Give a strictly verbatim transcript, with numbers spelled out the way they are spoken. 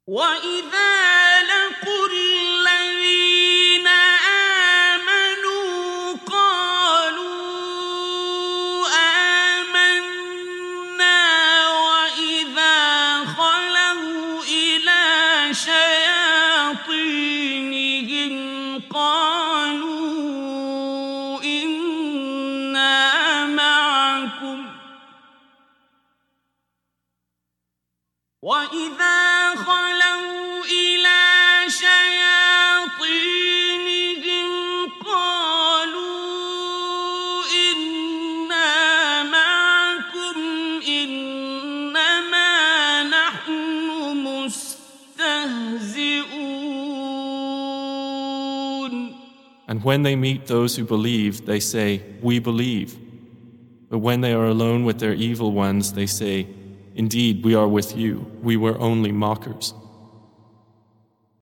وَإِذَا لَقُوا الَّذِينَ آمَنُوا قَالُوا آمَنَّا وَإِذَا خَلَوْا إِلَىٰ شَيَاطِينِهِمْ قَالُوا إِنَّا مَعَكُمْ وَإِذَا خَلَوْا إِلَىٰ شَيَاطِينِهِمْ قَالُوا إِنَّا مَعَكُمْ إِنَّمَا نَحْنُ مُسْتَهْزِئُونَ. And when they meet those who believe, they say, "We believe." But when they are alone with their evil ones, they say, "Indeed, we are with you. We were only mockers."